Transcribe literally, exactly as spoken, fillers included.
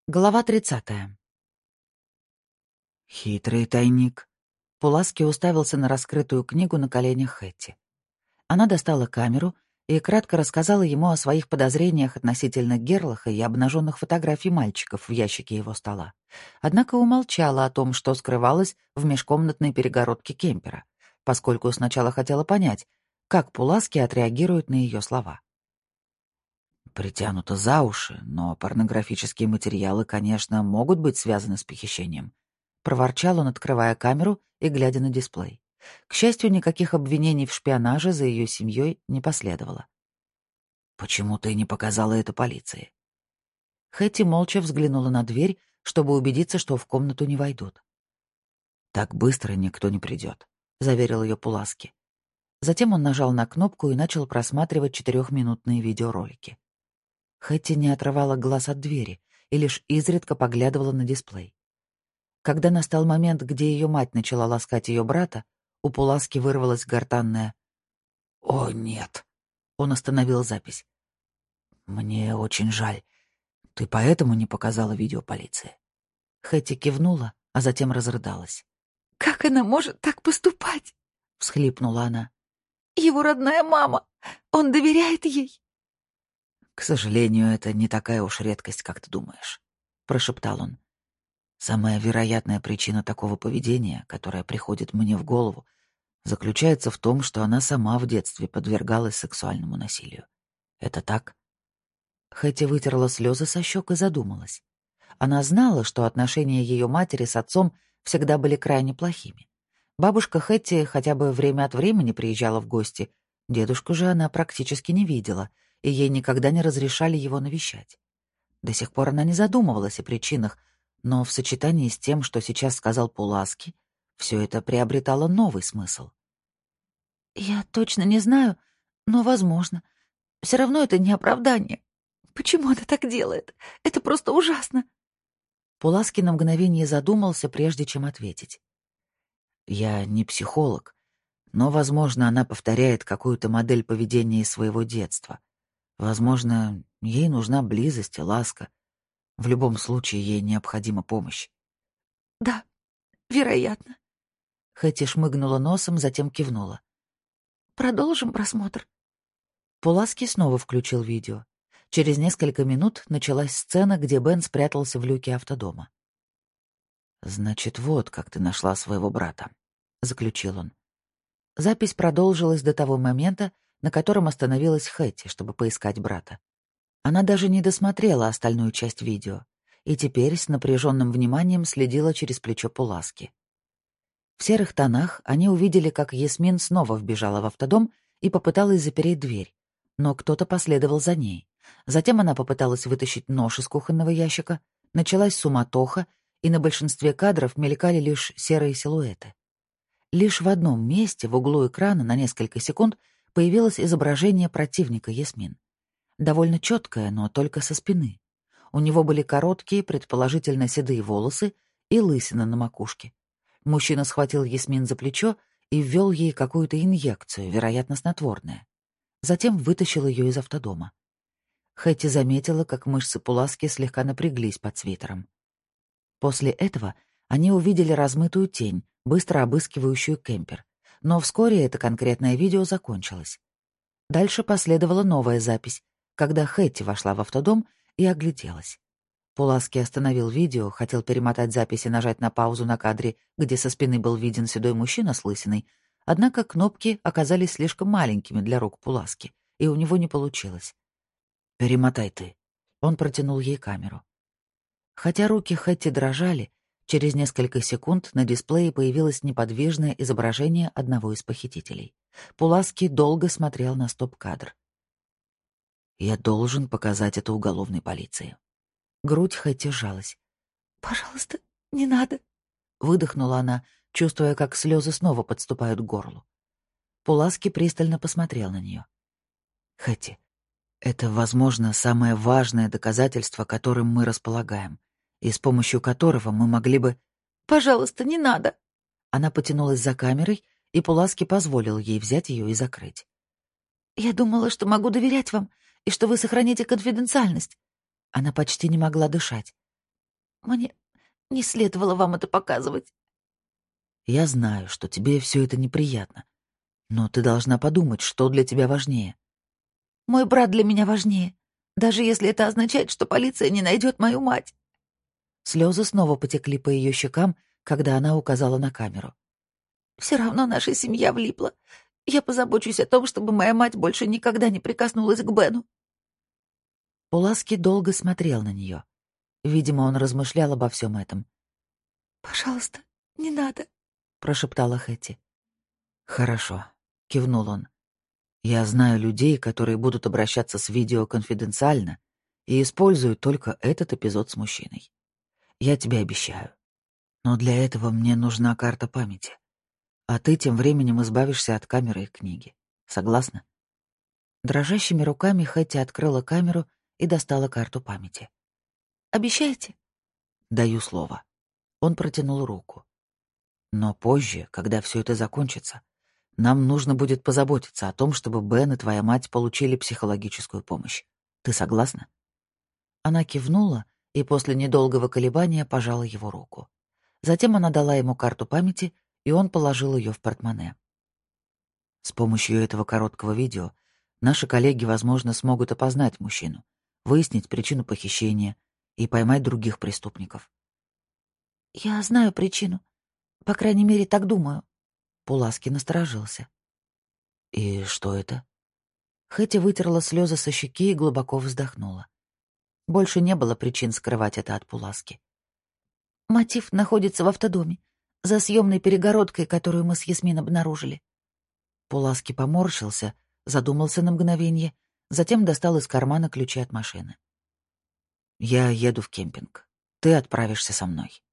Глава тридцатая. Хитрый тайник. Пуласки уставился на раскрытую книгу на коленях Хэтти. Она достала камеру и кратко рассказала ему о своих подозрениях относительно Герлаха и обнаженных фотографий мальчиков в ящике его стола. Однако умолчала о том, что скрывалось в межкомнатной перегородке кемпера, поскольку сначала хотела понять, как Пуласки отреагирует на ее слова. Притянуто за уши, но порнографические материалы, конечно, могут быть связаны с похищением. Проворчал он, открывая камеру и глядя на дисплей. К счастью, никаких обвинений в шпионаже за ее семьей не последовало. «Почему ты не показала это полиции?» Хэтти молча взглянула на дверь, чтобы убедиться, что в комнату не войдут. «Так быстро никто не придет», — заверил ее Пуласки. Затем он нажал на кнопку и начал просматривать четырехминутные видеоролики. Хэтти не отрывала глаз от двери и лишь изредка поглядывала на дисплей. Когда настал момент, где ее мать начала ласкать ее брата, у Пуласки вырвалось гортанное «О, нет!» Он остановил запись. «Мне очень жаль. Ты поэтому не показала видео полиции?» Хэтти кивнула, а затем разрыдалась. «Как она может так поступать?» — всхлипнула она. «Его родная мама! Он доверяет ей!» «К сожалению, это не такая уж редкость, как ты думаешь», — прошептал он. «Самая вероятная причина такого поведения, которая приходит мне в голову, заключается в том, что она сама в детстве подвергалась сексуальному насилию. Это так?» Хэтти вытерла слезы со щек и задумалась. Она знала, что отношения ее матери с отцом всегда были крайне плохими. Бабушка Хэтти хотя бы время от времени приезжала в гости, дедушку же она практически не видела, и ей никогда не разрешали его навещать. До сих пор она не задумывалась о причинах, но в сочетании с тем, что сейчас сказал Пуласки, все это приобретало новый смысл. «Я точно не знаю, но возможно. Все равно это не оправдание. Почему она так делает? Это просто ужасно!» Пуласки на мгновение задумался, прежде чем ответить. «Я не психолог, но, возможно, она повторяет какую-то модель поведения из своего детства. Возможно, ей нужна близость и ласка. В любом случае, ей необходима помощь». «Да, вероятно». Хэти шмыгнула носом, затем кивнула. «Продолжим просмотр». Пуласки снова включил видео. Через несколько минут началась сцена, где Бен спрятался в люке автодома. «Значит, вот как ты нашла своего брата», — заключил он. Запись продолжилась до того момента, на котором остановилась Хэтти, чтобы поискать брата. Она даже не досмотрела остальную часть видео и теперь с напряженным вниманием следила через плечо Пуласки. В серых тонах они увидели, как Ясмин снова вбежала в автодом и попыталась запереть дверь, но кто-то последовал за ней. Затем она попыталась вытащить нож из кухонного ящика, началась суматоха, и на большинстве кадров мелькали лишь серые силуэты. Лишь в одном месте, в углу экрана, на несколько секунд появилось изображение противника Ясмин. Довольно четкое, но только со спины. У него были короткие, предположительно седые волосы и лысина на макушке. Мужчина схватил Ясмин за плечо и ввел ей какую-то инъекцию, вероятно, снотворное. Затем вытащил ее из автодома. Хэтти заметила, как мышцы Пуласки слегка напряглись под свитером. После этого они увидели размытую тень, быстро обыскивающую кемпер. Но вскоре это конкретное видео закончилось. Дальше последовала новая запись, когда Хэтти вошла в автодом и огляделась. Пуласки остановил видео, хотел перемотать запись и нажать на паузу на кадре, где со спины был виден седой мужчина с лысиной, однако кнопки оказались слишком маленькими для рук Пуласки, и у него не получилось. «Перемотай ты». Он протянул ей камеру. Хотя руки Хэтти дрожали, через несколько секунд на дисплее появилось неподвижное изображение одного из похитителей. Пуласки долго смотрел на стоп-кадр. «Я должен показать это уголовной полиции». Грудь Хэтти сжалась. «Пожалуйста, не надо», — выдохнула она, чувствуя, как слезы снова подступают к горлу. Пуласки пристально посмотрел на нее. «Хэтти, это, возможно, самое важное доказательство, которым мы располагаем, и с помощью которого мы могли бы...» «Пожалуйста, не надо». Она потянулась за камерой, и Пуласки позволил ей взять ее и закрыть. «Я думала, что могу доверять вам, и что вы сохраните конфиденциальность». Она почти не могла дышать. Мне не следовало вам это показывать. Я знаю, что тебе все это неприятно, но ты должна подумать, что для тебя важнее. Мой брат для меня важнее, даже если это означает, что полиция не найдет мою мать. Слезы снова потекли по ее щекам, когда она указала на камеру. Все равно наша семья влипла. Я позабочусь о том, чтобы моя мать больше никогда не прикоснулась к Бену. Пуласки долго смотрел на нее. Видимо, он размышлял обо всем этом. «Пожалуйста, не надо», — прошептала Хэти. «Хорошо», — кивнул он. «Я знаю людей, которые будут обращаться с видео конфиденциально и используют только этот эпизод с мужчиной. Я тебе обещаю. Но для этого мне нужна карта памяти. А ты тем временем избавишься от камеры и книги. Согласна?» Дрожащими руками Хэти открыла камеру и достала карту памяти. «Обещаете?» «Даю слово». Он протянул руку. «Но позже, когда все это закончится, нам нужно будет позаботиться о том, чтобы Бен и твоя мать получили психологическую помощь. Ты согласна?» Она кивнула и после недолгого колебания пожала его руку. Затем она дала ему карту памяти, и он положил ее в портмоне. С помощью этого короткого видео наши коллеги, возможно, смогут опознать мужчину, выяснить причину похищения и поймать других преступников. «Я знаю причину. По крайней мере, так думаю». Пуласки насторожился. «И что это?» Хэти вытерла слезы со щеки и глубоко вздохнула. Больше не было причин скрывать это от Пуласки. «Мотив находится в автодоме, за съемной перегородкой, которую мы с Ясмин обнаружили». Пуласки поморщился, задумался на мгновение, затем достал из кармана ключи от машины. «Я еду в кемпинг. Ты отправишься со мной».